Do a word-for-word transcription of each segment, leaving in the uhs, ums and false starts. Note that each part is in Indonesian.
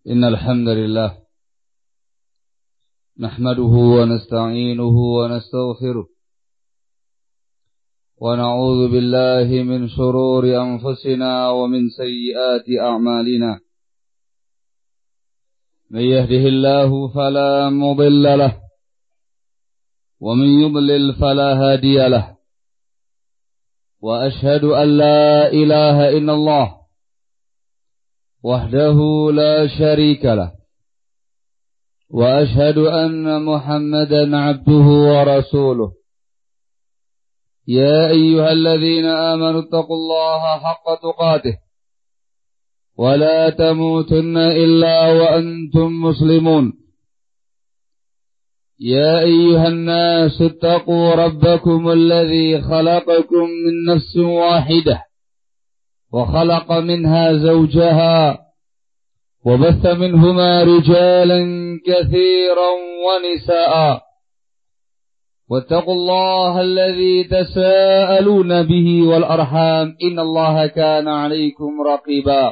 إن الحمد لله نحمده ونستعينه ونستغفره ونعوذ بالله من شرور أنفسنا ومن سيئات أعمالنا من يهده الله فلا مضل له ومن يضلل فلا هادي له وأشهد أن لا إله إلا الله وحده لا شريك له وأشهد أن محمدا عبده ورسوله يا أيها الذين آمنوا اتقوا الله حق تقاته ولا تموتن إلا وأنتم مسلمون يا أيها الناس اتقوا ربكم الذي خلقكم من نفس واحدة وخلق منها زوجها وبث منهما رجالا كثيرا ونساء واتقوا الله الذي تساءلون به والأرحام إن الله كان عليكم رقيبا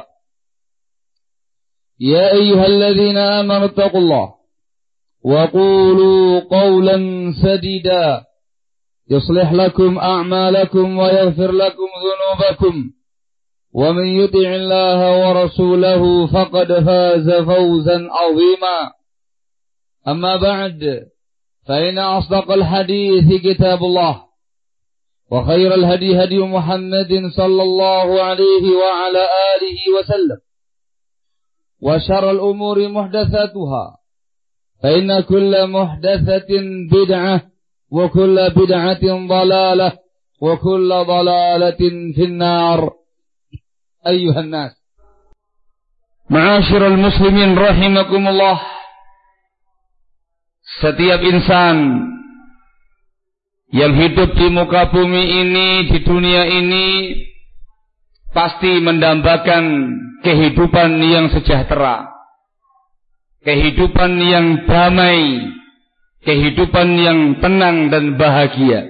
يا أيها الذين آمنوا اتقوا الله وقولوا قولا سديدا يصلح لكم أعمالكم ويغفر لكم ذنوبكم ومن يطع الله ورسوله فقد فاز فوزا عظيما أما بعد فإن أصدق الحديث كتاب الله وخير الهدي هدي محمد صلى الله عليه وعلى آله وسلم وشر الأمور محدثاتها فإن كل محدثة بدعة وكل بدعة ضلالة وكل ضلالة في النار أيها الناس معاشر المسلمين rahimakumullah. Setiap insan yang hidup di muka bumi ini, di dunia ini, pasti mendambakan kehidupan yang sejahtera, kehidupan yang damai, kehidupan yang tenang dan bahagia.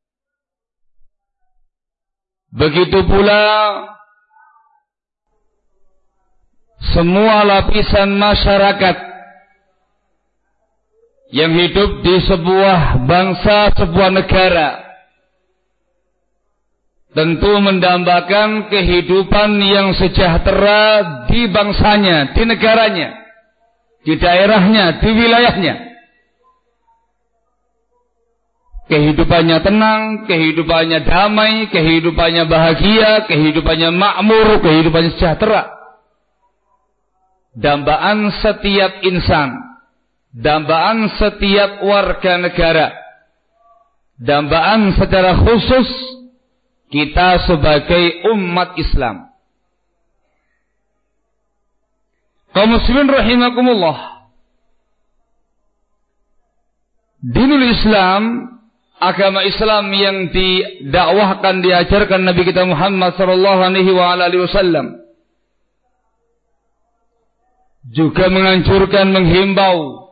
Begitu pula semua lapisan masyarakat yang hidup di sebuah bangsa, sebuah negara, tentu mendambakan kehidupan yang sejahtera di bangsanya, di negaranya, di daerahnya, di wilayahnya. Kehidupannya tenang, kehidupannya damai, kehidupannya bahagia, kehidupannya makmur, kehidupannya sejahtera. Dambaan setiap insan, dambaan setiap warga negara, dambaan secara khusus kita sebagai umat Islam. Kaum muslimin rahimakumullah. Dinul Islam, agama Islam yang didakwahkan, diajarkan Nabi kita Muhammad sallallahu alaihi wa alihi wasallam, juga menganjurkan, menghimbau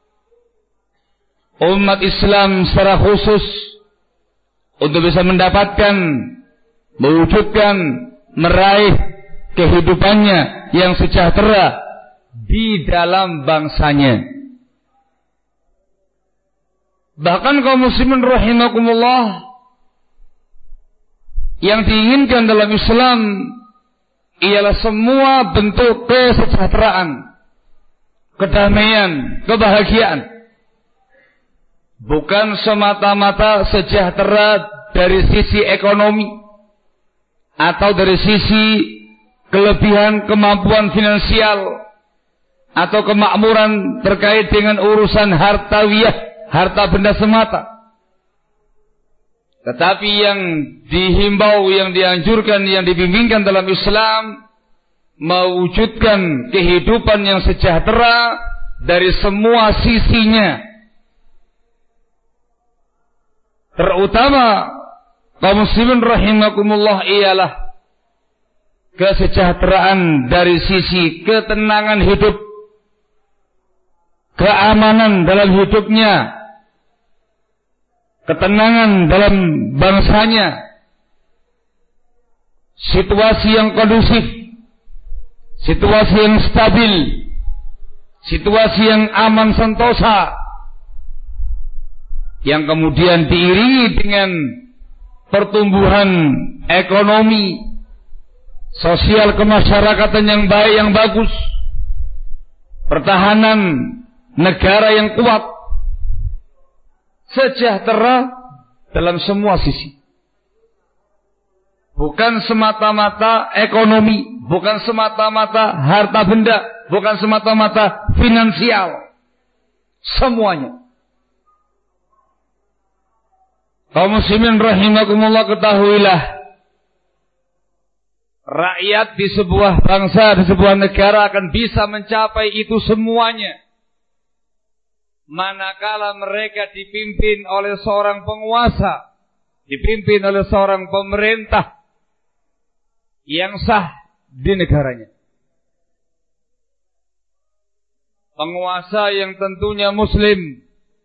umat Islam secara khusus untuk bisa mendapatkan, mewujudkan, meraih kehidupannya yang sejahtera di dalam bangsanya. Bahkan kaum muslimin rahimakumullah, yang diinginkan dalam Islam ialah semua bentuk kesejahteraan, kedamaian, kebahagiaan. Bukan semata-mata sejahtera dari sisi ekonomi atau dari sisi kelebihan kemampuan finansial atau kemakmuran terkait dengan urusan hartawiyah, harta benda semata. Tetapi yang dihimbau, yang dianjurkan, yang dibimbingkan dalam Islam, mewujudkan kehidupan yang sejahtera dari semua sisinya. Terutama kaum muslimin rahimakumullah ialah kesejahteraan dari sisi ketenangan hidup, keamanan dalam hidupnya, ketenangan dalam bangsanya, situasi yang kondusif, situasi yang stabil, situasi yang aman sentosa, yang kemudian diiringi dengan pertumbuhan ekonomi, sosial kemasyarakatan yang baik, yang bagus, pertahanan negara yang kuat, sejahtera dalam semua sisi. Bukan semata-mata ekonomi, bukan semata-mata harta benda, bukan semata-mata finansial, semuanya. Kaum muslimin rahimakumullah, ketahuilah, rakyat di sebuah bangsa, di sebuah negara akan bisa mencapai itu semuanya manakala mereka dipimpin oleh seorang penguasa, dipimpin oleh seorang pemerintah yang sah di negaranya. Penguasa yang tentunya muslim,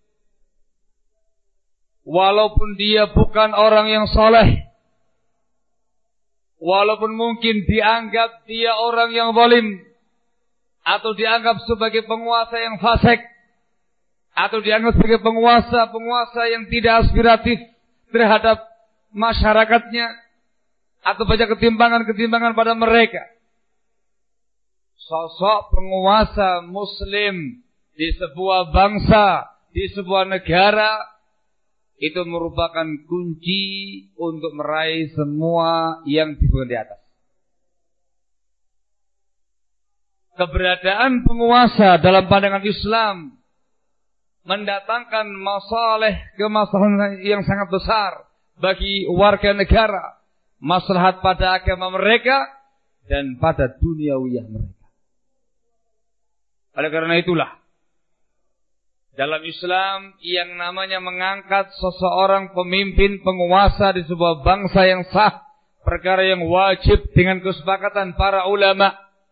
walaupun dia bukan orang yang saleh, walaupun mungkin dianggap dia orang yang zalim, atau dianggap sebagai penguasa yang fasik, atau dianggap sebagai penguasa-penguasa yang tidak aspiratif terhadap masyarakatnya, atau banyak ketimpangan-ketimpangan pada mereka. Sosok penguasa muslim di sebuah bangsa, di sebuah negara, itu merupakan kunci untuk meraih semua yang disebutkan di atas. Keberadaan penguasa dalam pandangan Islam mendatangkan masalah kemasalahan yang sangat besar bagi warga negara, maslahat pada agama mereka dan pada duniawiyah mereka. Oleh karena itulah, dalam Islam yang namanya mengangkat seseorang pemimpin penguasa di sebuah bangsa yang sah, perkara yang wajib dengan kesepakatan para ulama.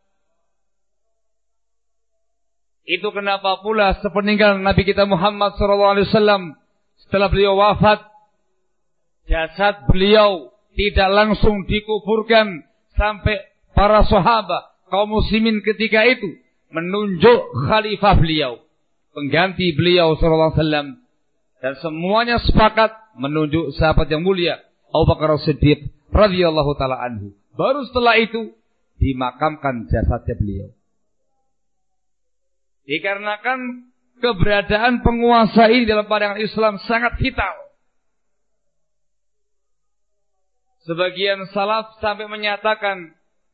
Itu kenapa pula sepeninggal Nabi kita Muhammad shallallahu alaihi wasallam, setelah beliau wafat, jasad beliau tidak langsung dikuburkan sampai para sahabat kaum muslimin ketika itu menunjuk khalifah beliau, pengganti beliau shallallahu alaihi wasallam, dan semuanya sepakat menunjuk sahabat yang mulia Abu Bakar As-Siddiq radhiyallahu taala anhu. Baru setelah itu dimakamkan jasadnya beliau. Dikarenakan keberadaan penguasa ini dalam pandangan Islam sangat vital. Sebagian salaf sampai menyatakan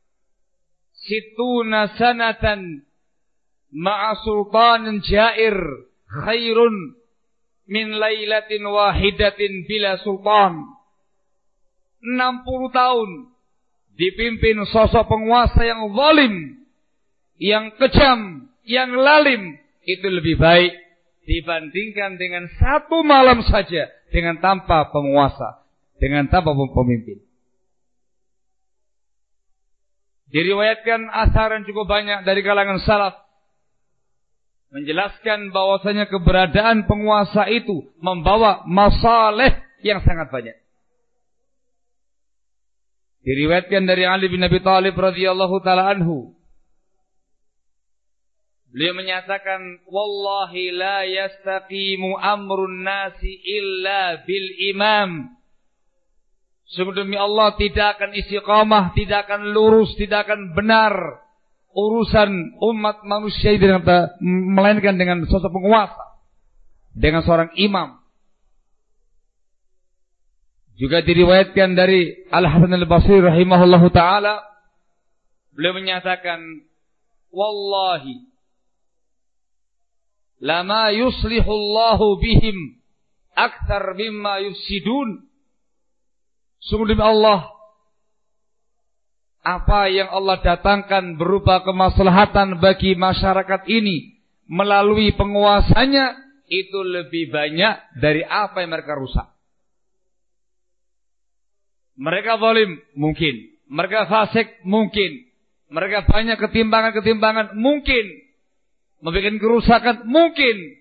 situna sanatan ma'a sultanin jair khairun min lailatin wahidatin bila sultan. enam puluh tahun dipimpin sosok penguasa yang zalim, yang kejam, yang lalim, itu lebih baik dibandingkan dengan satu malam saja dengan tanpa penguasa, dengan tanpa pemimpin. Diriwayatkan asar yang cukup banyak dari kalangan salaf menjelaskan bahwasanya keberadaan penguasa itu membawa masalah yang sangat banyak. Diriwayatkan dari Ali bin Abi Thalib radhiyallahu taala anhu, beliau menyatakan, wallahi la yastaqimu amrun nasi illa bil imam. Sungguh demi Allah tidak akan istiqamah, tidak akan lurus, tidak akan benar urusan umat manusia ini dengan, melainkan dengan sosok penguasa, dengan seorang imam. Juga diriwayatkan dari Al-Hasan Al-Basri rahimahullahu taala, beliau menyatakan, wallahi lama yuslihullahu bihim akthar mimma yufsidun. Sungguh demi Allah, apa yang Allah datangkan berupa kemaslahatan bagi masyarakat ini melalui penguasanya, itu lebih banyak dari apa yang mereka rusak. Mereka zalim mungkin, mereka fasik mungkin, mereka banyak ketimpangan-ketimpangan mungkin, membuat kerusakan mungkin.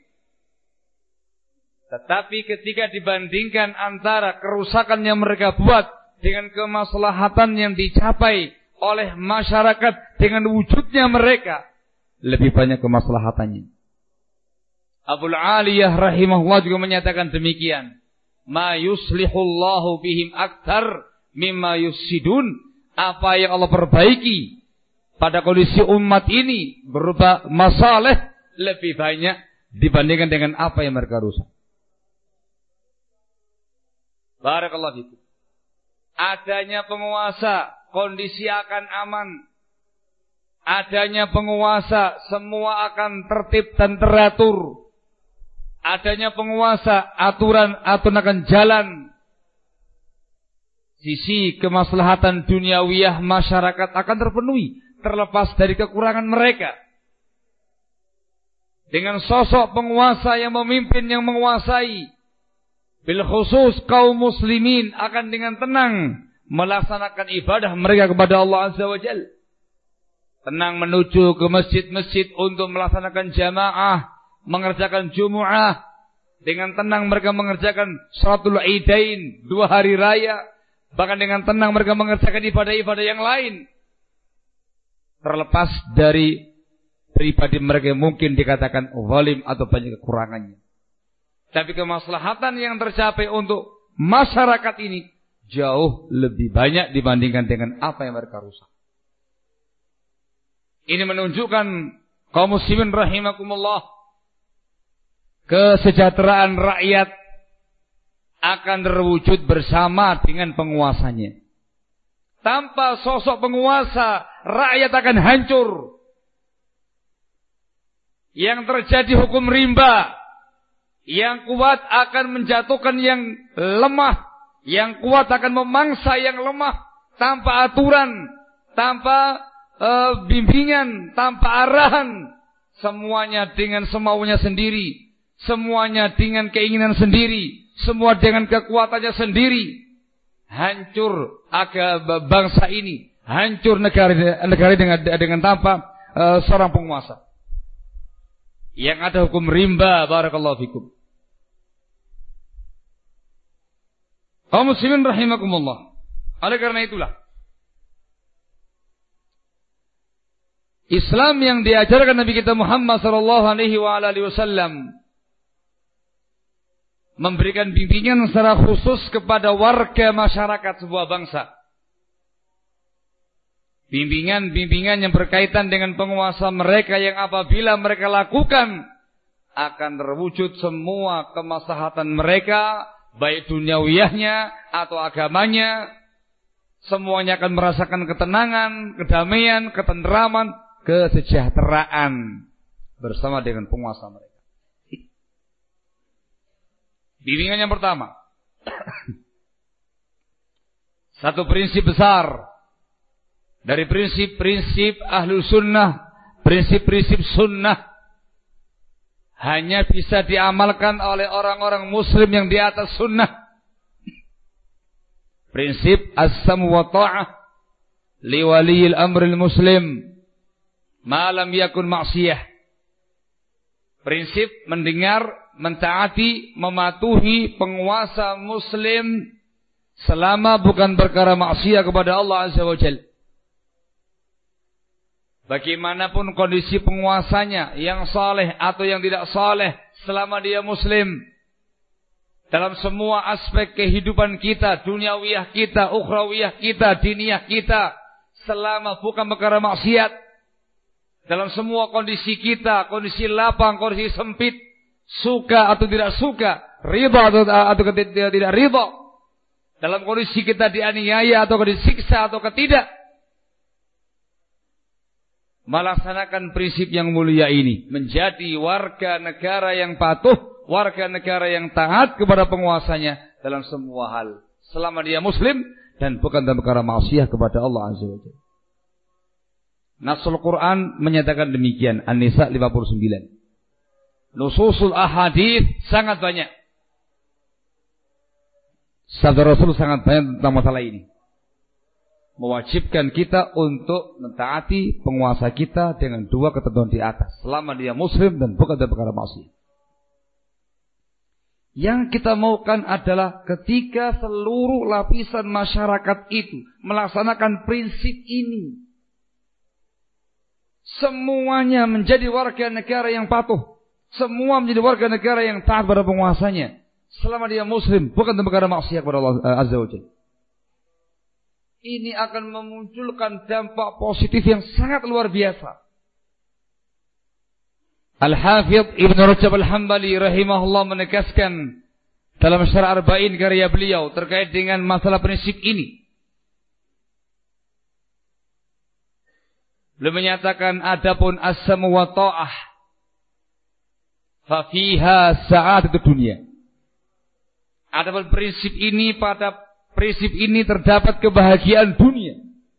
Tetapi ketika dibandingkan antara kerusakan yang mereka buat dengan kemaslahatan yang dicapai oleh masyarakat dengan wujudnya mereka, lebih banyak kemaslahatannya. Abul Aliyah rahimahullah juga menyatakan demikian. Ma yuslihullahu bihim akthar mimma yufsidun. Apa yang Allah perbaiki pada kondisi umat ini berupa masalah lebih banyak dibandingkan dengan apa yang mereka rusak. Barakallahu fikum. Adanya penguasa, kondisi akan aman. Adanya penguasa, semua akan tertib dan teratur. Adanya penguasa, aturan-aturan akan jalan. Sisi kemaslahatan duniawiyah masyarakat akan terpenuhi, terlepas dari kekurangan mereka. Dengan sosok penguasa yang memimpin, yang menguasai, bil khusus kaum muslimin akan dengan tenang melaksanakan ibadah mereka kepada Allah Azza wa Jalla. Tenang menuju ke masjid-masjid untuk melaksanakan jamaah, mengerjakan Jumu'ah. Dengan tenang mereka mengerjakan Salatul Idain, dua hari raya. Bahkan dengan tenang mereka mengerjakan ibadah-ibadah yang lain. Terlepas dari pribadi mereka yang mungkin dikatakan zalim atau banyak kekurangannya. Tapi kemaslahatan yang tercapai untuk masyarakat ini jauh lebih banyak dibandingkan dengan apa yang mereka rusak. Ini menunjukkan kaum muslimin rahimakumullah, kesejahteraan rakyat akan terwujud bersama dengan penguasanya. Tanpa sosok penguasa, rakyat akan hancur. Yang terjadi hukum rimba, yang kuat akan menjatuhkan yang lemah, yang kuat akan memangsa yang lemah, tanpa aturan, tanpa uh, bimbingan, tanpa arahan, semuanya dengan semaunya sendiri, semuanya dengan keinginan sendiri, semua dengan kekuatannya sendiri. Hancur agama bangsa ini, hancur negara negara dengan dengan tanpa uh, seorang penguasa. Yang ada hukum rimba, barakallahu fikum. Kaum muslimin rahimakumullah. Oleh karena itulah Islam yang diajarkan Nabi kita Muhammad sallallahu alaihi wasallam memberikan bimbingan secara khusus kepada warga masyarakat sebuah bangsa. Bimbingan-bimbingan yang berkaitan dengan penguasa mereka yang apabila mereka lakukan akan terwujud semua kemaslahatan mereka, baik duniawiyahnya atau agamanya. Semuanya akan merasakan ketenangan, kedamaian, ketenteraman, kesejahteraan bersama dengan penguasa mereka. Bimbingan yang pertama, satu prinsip besar dari prinsip-prinsip ahlu sunnah, prinsip-prinsip sunnah hanya bisa diamalkan oleh orang-orang muslim yang di atas sunnah. Prinsip as-sam wa ta'ah li waliyil amril muslim ma lam yakun ma'siyah. Prinsip mendengar, mentaati, mematuhi penguasa muslim selama bukan perkara maksiat kepada Allah Azza wa Jalla. Bagaimanapun kondisi penguasanya, yang saleh atau yang tidak saleh, selama dia muslim, dalam semua aspek kehidupan kita, duniawiyah kita, ukhrawiyah kita, diniyah kita, selama bukan perkara maksiat, dalam semua kondisi kita, kondisi lapang, kondisi sempit, suka atau tidak suka, ridha atau, atau tidak, tidak ridha, dalam kondisi kita dianiaya atau disiksa atau tidak, melaksanakan prinsip yang mulia ini, menjadi warga negara yang patuh, warga negara yang taat kepada penguasanya dalam semua hal, selama dia muslim dan bukan dalam perkara maksiat kepada Allah Azza wa Jalla. Nasul Quran menyatakan demikian. An-Nisa lima puluh sembilan. Nususul ahadits sangat banyak. Sabda Rasul sangat banyak tentang masalah ini. Mewajibkan kita untuk mentaati penguasa kita dengan dua ketentuan di atas, selama dia muslim dan bukan dalam perkara maksiat. Yang kita maukan adalah ketika seluruh lapisan masyarakat itu melaksanakan prinsip ini, Semuanya menjadi warga negara yang patuh. Semua menjadi warga negara yang taat pada penguasanya. Selama dia muslim, bukan perkara maksiat kepada Allah Azza wa Jalla. Ini akan memunculkan dampak positif yang sangat luar biasa. Al-Hafidh Ibn Rajab Al-Hambali rahimahullah menegaskan dalam Syarah Arba'in karya beliau terkait dengan masalah prinsip ini. Beliau menyatakan adapun as-samu wa ta'ah fa fiha sa'adatud dunya. Adapun prinsip ini pada prinsip ini terdapat kebahagiaan dunia.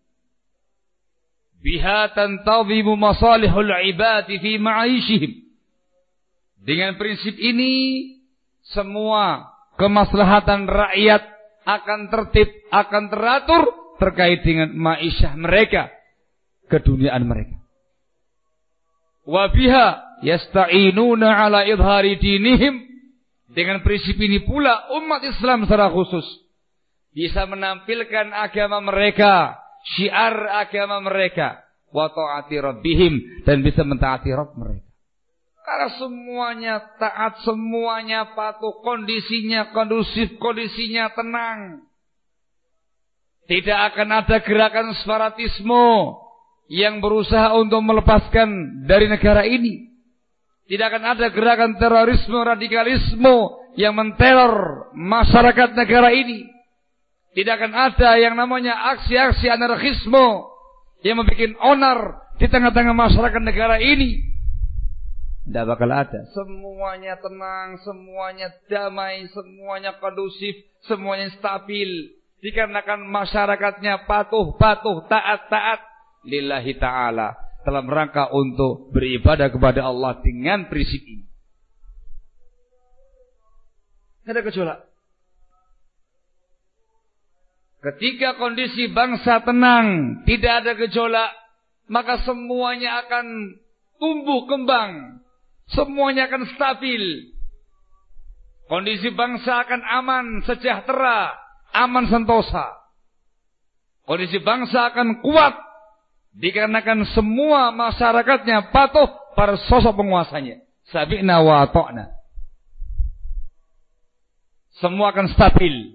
Biha tantazimu masalihul ibadi fi ma'aishihim. Dengan prinsip ini semua kemaslahatan rakyat akan tertib, akan teratur terkait dengan ma'isyah mereka, keduniaan mereka. Wa biha yasta'inuna ala idhari dinihim. Dengan prinsip ini pula umat Islam secara khusus bisa menampilkan agama mereka, syiar agama mereka, wa ta'ati rabbihim, dan bisa mentaati Rabb mereka. Karena semuanya taat, semuanya patuh, kondisinya kondusif, kondisinya tenang. Tidak akan ada gerakan separatisme yang berusaha untuk melepaskan dari negara ini. Tidak akan ada gerakan terorisme, radikalisme yang menteror masyarakat negara ini. Tidak akan ada yang namanya aksi-aksi anarkisme yang membuat onar di tengah-tengah masyarakat negara ini. Tidak bakal ada. Semuanya tenang, semuanya damai, semuanya kondusif, semuanya stabil. Dikarenakan masyarakatnya patuh, patuh, taat, taat lillahi ta'ala, dalam rangka untuk beribadah kepada Allah dengan prinsip ini. Tidak ada gejolak. Ketika kondisi bangsa tenang, tidak ada gejolak, maka semuanya akan tumbuh kembang, semuanya akan stabil. Kondisi bangsa akan aman, sejahtera, aman sentosa. Kondisi bangsa akan kuat dikarenakan semua masyarakatnya patuh pada sosok penguasanya. Sabi'na wa ata'na. Semua akan stabil.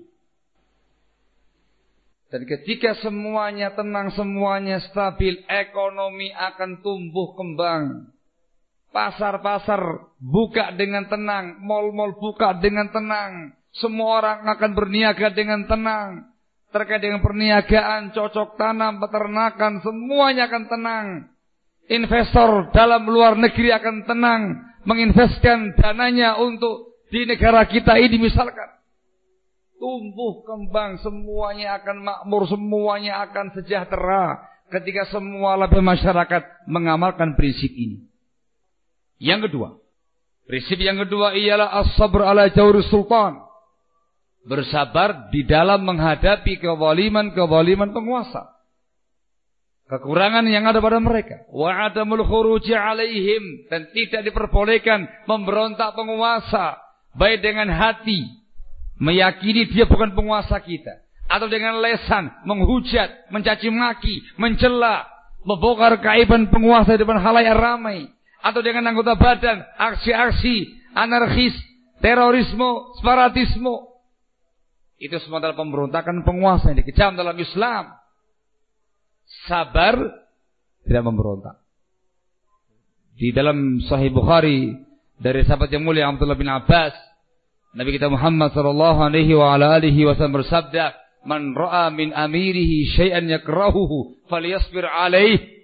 Dan ketika semuanya tenang, semuanya stabil, ekonomi akan tumbuh kembang. Pasar-pasar buka dengan tenang, mal-mal buka dengan tenang. Semua orang akan berniaga dengan tenang. Terkait dengan perniagaan, cocok tanam, peternakan, semuanya akan tenang. Investor dalam luar negeri akan tenang menginvestkan dananya untuk di negara kita ini misalkan. Tumbuh kembang, semuanya akan makmur, semuanya akan sejahtera ketika semua lapisan masyarakat mengamalkan prinsip ini. Yang kedua, prinsip yang kedua ialah as-sabr ala jawri sultan. Bersabar di dalam menghadapi kezaliman-kezaliman penguasa. Kekurangan yang ada pada mereka. Wa adamul khuruji alaihim, dan tidak diperbolehkan memberontak penguasa, baik dengan hati, meyakini dia bukan penguasa kita, atau dengan lesan menghujat, mencaci maki, mencela, membongkar kaiban penguasa di depan khalayak ramai, atau dengan anggota badan aksi-aksi anarkis, terorisme, separatisme. Itu semua adalah pemberontakan penguasa yang dikecam dalam Islam. Sabar, tidak memberontak. Di dalam Sahih Bukhari dari sahabat yang mulia Abdullah bin Abbas, Nabi kita Muhammad sallallahu alaihi wa ala alihi wasallam bersabda, "Man ra'a min amirihi syai'an yakrahuhu falyasbir alaihi,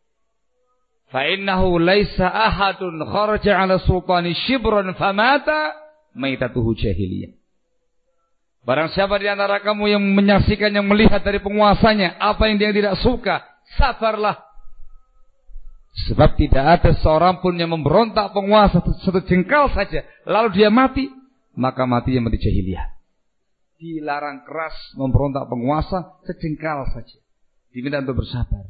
fa innahu laisa ahadun kharaja 'ala sultani shibran famata maitatuhu jahiliyah." Barang siapa di antara kamu yang menyaksikan, yang melihat dari penguasanya apa yang dia tidak suka, sabarlah. Sebab tidak ada seorang pun yang memberontak penguasa satu jengkal saja, lalu dia mati, maka matinya mati jahiliyah. Dilarang keras memberontak penguasa sejengkal saja. Diminta untuk bersabar.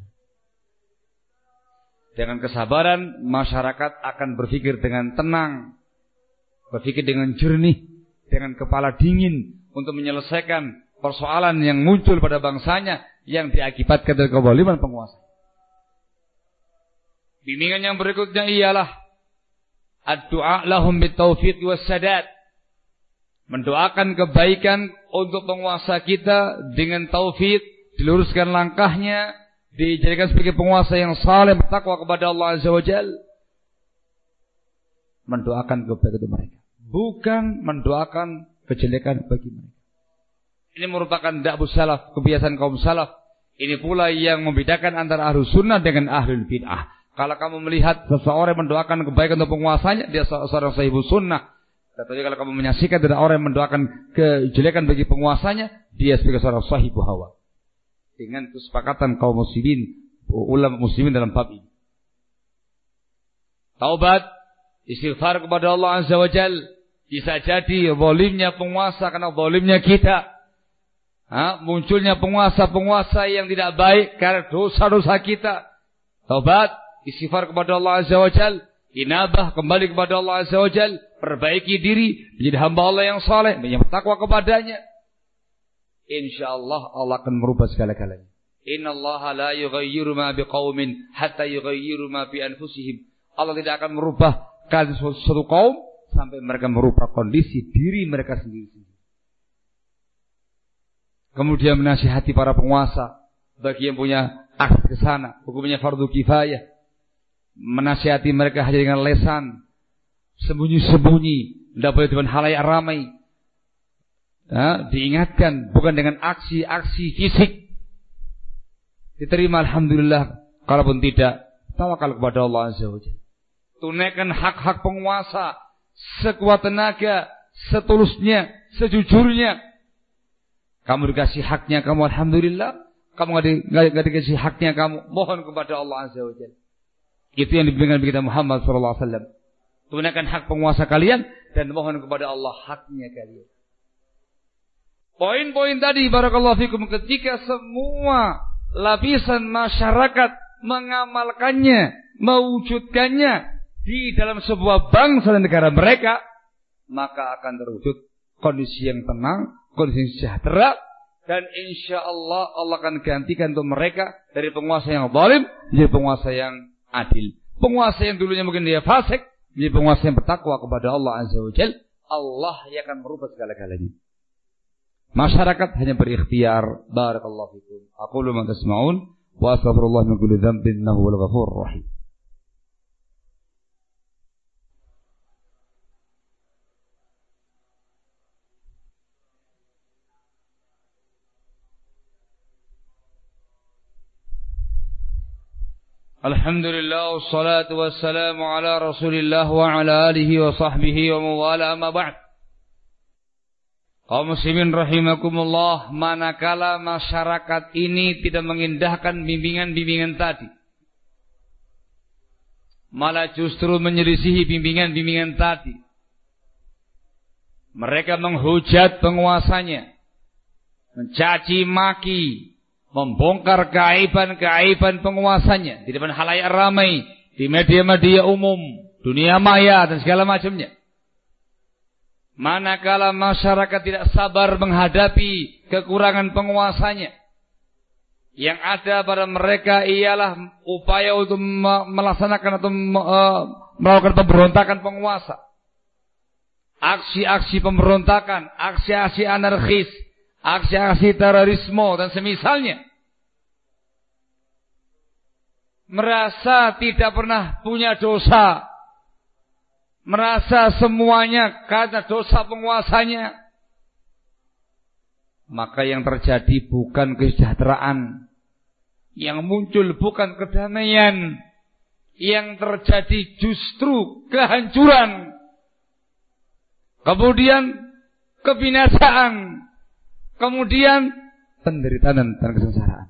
Dengan kesabaran, masyarakat akan berpikir dengan tenang, berpikir dengan jernih, dengan kepala dingin, untuk menyelesaikan persoalan yang muncul pada bangsanya yang diakibatkan dari kezaliman penguasa. Bimbingan yang berikutnya ialah ad-du'a lahum bitaufiq wassadad. Mendoakan kebaikan untuk penguasa kita dengan taufik, diluruskan langkahnya, dijadikan sebagai penguasa yang saleh, bertakwa kepada Allah Azza wa Jalla. Mendoakan kebaikan untuk mereka, bukan mendoakan kejelekan bagi mereka. Ini merupakan da'bus salaf, kebiasaan kaum salaf. Ini pula yang membedakan antara ahlus sunnah dengan ahlul bid'ah. Kalau kamu melihat seseorang mendoakan kebaikan untuk penguasanya, dia seorang sahibus sunnah. Tetapi kalau kamu menyaksikan ada orang yang mendoakan kejelekan bagi penguasanya, dia sebagai seorang sahibu hawa. Dengan kesepakatan kaum muslimin, ulama muslimin dalam bab ini. Taubat, istighfar kepada Allah Azza wa Jalla. Bisa jadi zalimnya penguasa karena zalimnya kita. Ha, munculnya penguasa-penguasa yang tidak baik karena dosa-dosa kita. Taubat, istighfar kepada Allah Azza wa Jalla. Inabah, kembali kepada Allah Azza wa Jalla, perbaiki diri, menjadi hamba Allah yang saleh, menjadi bertakwa kepadanya. Insyaallah Allah akan merubah segala-galanya. Innallaha la yughayyiru ma biqaumin hatta yughayyiru ma bi anfusihim. Allah tidak akan merubah keadaan suatu kaum sampai mereka merubah kondisi diri mereka sendiri. Kemudian menasihati para penguasa, bagi yang punya akses ke sana, hukumnya fardu kifayah. Menasihati mereka hanya dengan lesan, sembunyi-sembunyi, tidak boleh dengan halayak ramai. Ya, diingatkan bukan dengan aksi-aksi fisik. Diterima alhamdulillah, kalaupun tidak, tawakal kepada Allah Azza wa Jalla. Tunaikan hak-hak penguasa sekuat tenaga, setulusnya, sejujurnya. Kamu dikasih haknya, kamu alhamdulillah. Kamu nggak dikasih haknya, kamu mohon kepada Allah Azza wa Jalla. Itu yang dibimbingkan kita Muhammad sallallahu alaihi wasallam. Tunaikan hak penguasa kalian dan mohon kepada Allah haknya kalian. Poin-poin tadi barakallahu fikum, ketika semua lapisan masyarakat mengamalkannya, mewujudkannya di dalam sebuah bangsa dan negara mereka, maka akan terwujud kondisi yang tenang, kondisi yang sejahtera, dan insya Allah Allah akan gantikan untuk mereka dari penguasa yang zalim menjadi penguasa yang adil. Penguasa yang dulunya mungkin dia fasik menjadi penguasa yang bertakwa kepada Allah Azza wa Jalla. Allah yang akan merubah segala-galanya. Masyarakat hanya berikhtiar. Barakallahu fikum. Aqulu ma tasma'un wa astaghfirullah min kulli dhanbin innahu wal ghafurur rahim. Alhamdulillah wassalatu wassalamu ala Rasulillah wa ala alihi wa sahbihi wa mawala amma ba'd. Kaum muslimin rahimakumullah, manakala masyarakat ini tidak mengindahkan bimbingan-bimbingan tadi, malah justru menyelisihi bimbingan-bimbingan tadi, mereka menghujat penguasanya, mencaci maki, membongkar keaiban-keaiban penguasanya di depan halayak ramai, di media-media umum, dunia maya dan segala macamnya. Manakala masyarakat tidak sabar menghadapi kekurangan penguasanya, yang ada pada mereka ialah upaya untuk melaksanakan atau melakukan pemberontakan penguasa, aksi-aksi pemberontakan, aksi-aksi anarkis, aksi-aksi terorisme dan semisalnya. Merasa tidak pernah punya dosa, merasa semuanya karena dosa penguasanya, maka yang terjadi bukan kesejahteraan, yang muncul bukan kedamaian, yang terjadi justru kehancuran, kemudian kebinasaan, kemudian penderitaan dan kesengsaraan.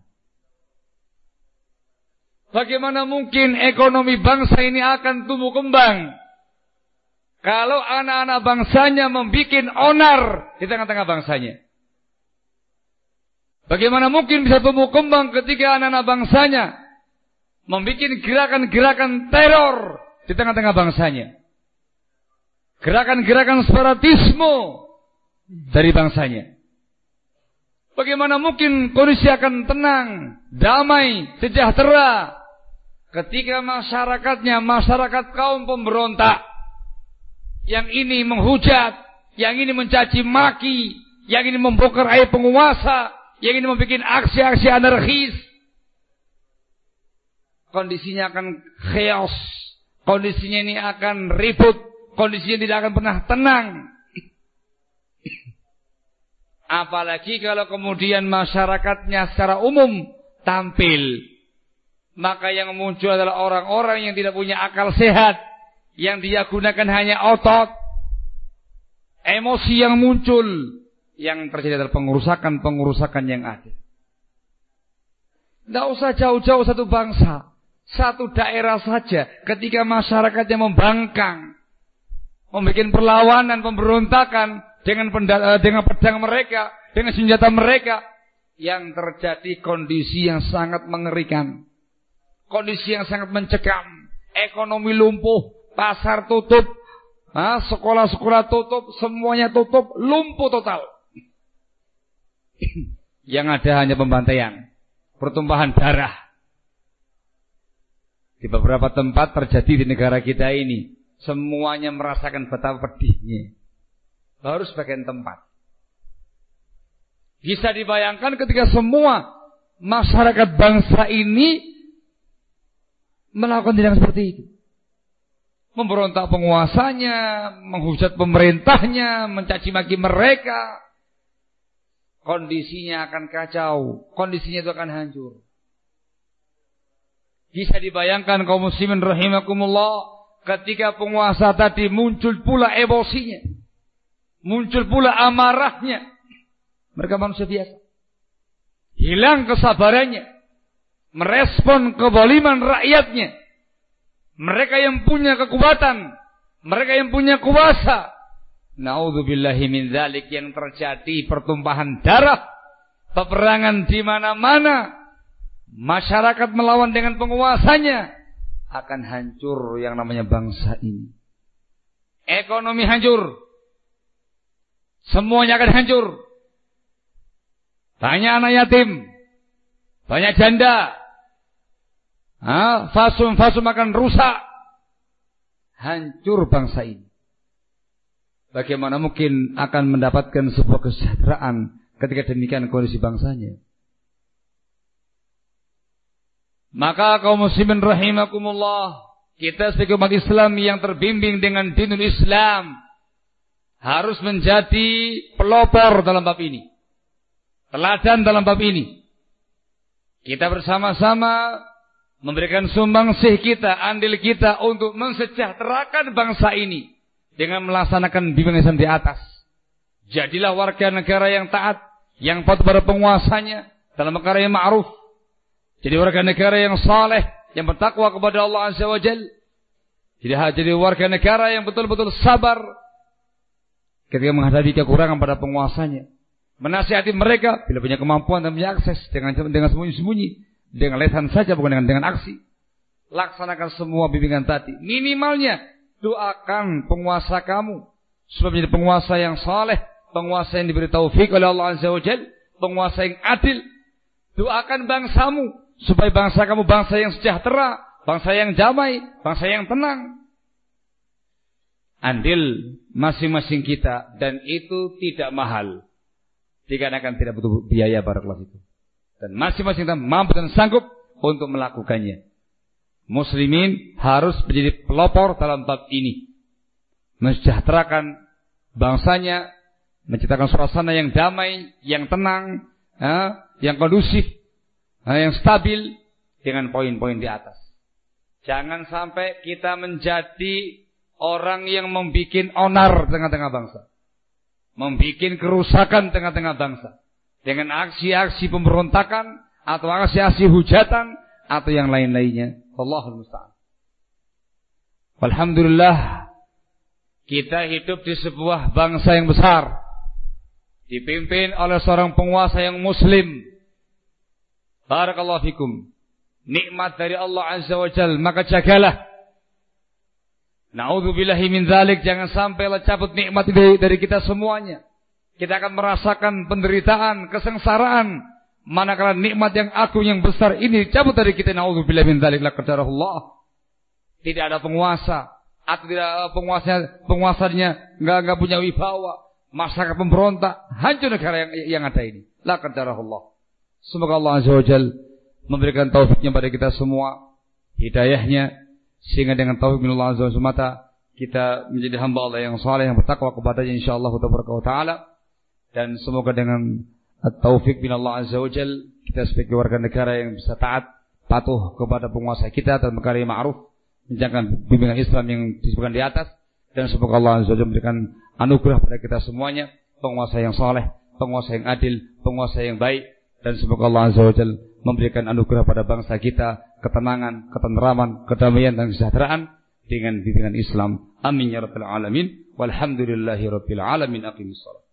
Bagaimana mungkin ekonomi bangsa ini akan tumbuh kembang kalau anak-anak bangsanya membuat onar di tengah-tengah bangsanya? Bagaimana mungkin bisa tumbuh kembang ketika anak-anak bangsanya membuat gerakan-gerakan teror di tengah-tengah bangsanya? Gerakan-gerakan separatisme dari bangsanya. Bagaimana mungkin kondisi akan tenang, damai, sejahtera Ketika masyarakatnya masyarakat kaum pemberontak, yang ini menghujat, yang ini mencaci maki, yang ini membongkar aib penguasa, yang ini membuat aksi-aksi anarkis, kondisinya akan chaos, kondisinya ini akan ribut, kondisinya tidak akan pernah tenang. Apalagi kalau kemudian masyarakatnya secara umum tampil, maka yang muncul adalah orang-orang yang tidak punya akal sehat, yang dia gunakan hanya otot, emosi yang muncul, yang terjadi adalah pengurusakan-pengurusakan yang ada. Tidak usah jauh-jauh satu bangsa, satu daerah saja, ketika masyarakatnya membangkang, membuat perlawanan, pemberontakan dengan penda- dengan pedang mereka, dengan senjata mereka, yang terjadi kondisi yang sangat mengerikan, kondisi yang sangat mencekam, ekonomi lumpuh, pasar tutup, nah, sekolah-sekolah tutup, semuanya tutup, lumpuh total. Yang ada hanya pembantaian, pertumpahan darah. Di beberapa tempat terjadi di negara kita ini, semuanya merasakan betapa pedihnya. Baru sebagian tempat. Bisa dibayangkan ketika semua masyarakat bangsa ini melakukan tindakan seperti itu. Memberontak penguasanya, menghujat pemerintahnya, mencaci maki mereka. Kondisinya akan kacau, kondisinya itu akan hancur. Bisa dibayangkan kaum muslimin rahimakumullah, ketika penguasa tadi muncul pula emosinya, muncul pula amarahnya. Mereka manusia biasa. Hilang kesabarannya, merespon kezaliman rakyatnya. Mereka yang punya kekuatan, mereka yang punya kuasa. Na'udzubillahi min dzalik, yang terjadi pertumpahan darah, peperangan di mana-mana, masyarakat melawan dengan penguasanya, akan hancur yang namanya bangsa ini. Ekonomi hancur, semuanya akan hancur. Banyak anak yatim, banyak janda, ah, fasum-fasum akan rusak, hancur bangsa ini. Bagaimana mungkin akan mendapatkan sebuah kesejahteraan ketika demikian kondisi bangsanya? Maka kaum muslimin rahimakumullah, kita sebagai umat Islam yang terbimbing dengan dinul Islam harus menjadi pelopor dalam bab ini, teladan dalam bab ini. Kita bersama-sama memberikan sumbangsih kita, andil kita untuk mensejahterakan bangsa ini dengan melaksanakan bimbingan Islam di atas. Jadilah warga negara yang taat, yang patuh pada penguasanya dalam perkara yang ma'ruf. Jadi warga negara yang saleh, yang bertakwa kepada Allah Azza wa Jalla. Jadi jadi warga negara yang betul-betul sabar ketika menghadapi kekurangan pada penguasanya. Menasihati mereka bila punya kemampuan dan punya akses, dengan dengan sembunyi-sembunyi, dengan lisan saja, bukan dengan dengan aksi. Laksanakan semua bimbingan tadi. Minimalnya doakan penguasa kamu supaya menjadi penguasa yang saleh, penguasa yang diberi taufik oleh Allah Azza wa Jalla, penguasa yang adil. Doakan bangsamu supaya bangsa kamu bangsa yang sejahtera, bangsa yang damai, bangsa yang tenang. Andil masing-masing kita, dan itu tidak mahal, dikarenakan tidak butuh biaya barakallahu fikum. Dan masing-masing kita mampu dan sanggup untuk melakukannya. Muslimin harus menjadi pelopor dalam bab ini, mensejahterakan bangsanya, menciptakan suasana yang damai, yang tenang, eh, yang kondusif, eh, yang stabil, dengan poin-poin di atas. Jangan sampai kita menjadi orang yang membuat onar tengah-tengah bangsa, membuat kerusakan tengah-tengah bangsa dengan aksi-aksi pemberontakan atau aksi-aksi hujatan atau yang lain-lainnya. Allahul musta'an. Alhamdulillah, kita hidup di sebuah bangsa yang besar, dipimpin oleh seorang penguasa yang muslim. Barakallahu fikum. Nikmat dari Allah Azza wa Jalla, maka jagalah. Na'udzubillahi min dzalik, jangan sampai cabut nikmat dari, dari kita semuanya. Kita akan merasakan penderitaan, kesengsaraan, Manakala nikmat yang agung yang besar ini dicabut dari kita, naudzubillah min dzalik, laqad Allah. Tidak ada penguasa atau tidak penguasanya penguasanya enggak enggak punya wibawa, masyarakat pemberontak, hancur negara yang yang ada ini. Laqad Allah. Semoga Allah Azza wa Jalla memberikan taufiknya pada kita semua, hidayahnya, sehingga dengan taufik min Allah Azza wa Jalla kita menjadi hamba Allah yang saleh, yang bertakwa kepadanya insyaallah taala. Dan semoga dengan taufik min Allah Azza wa Jalla kita sebagai warga negara yang bisa taat, patuh kepada penguasa kita dan perkara yang ma'ruf, menjalankan bimbingan Islam yang disebutkan di atas. Dan semoga Allah Azza wa Jalla memberikan anugerah pada kita semuanya, penguasa yang saleh, penguasa yang adil, penguasa yang baik. Dan semoga Allah Azza wa Jalla memberikan anugerah pada bangsa kita ketenangan, ketenteraman, kedamaian dan kesejahteraan dengan bimbingan Islam. Amin ya rabbal alamin. Walhamdulillahi rabbil alamin. Aqimissalam.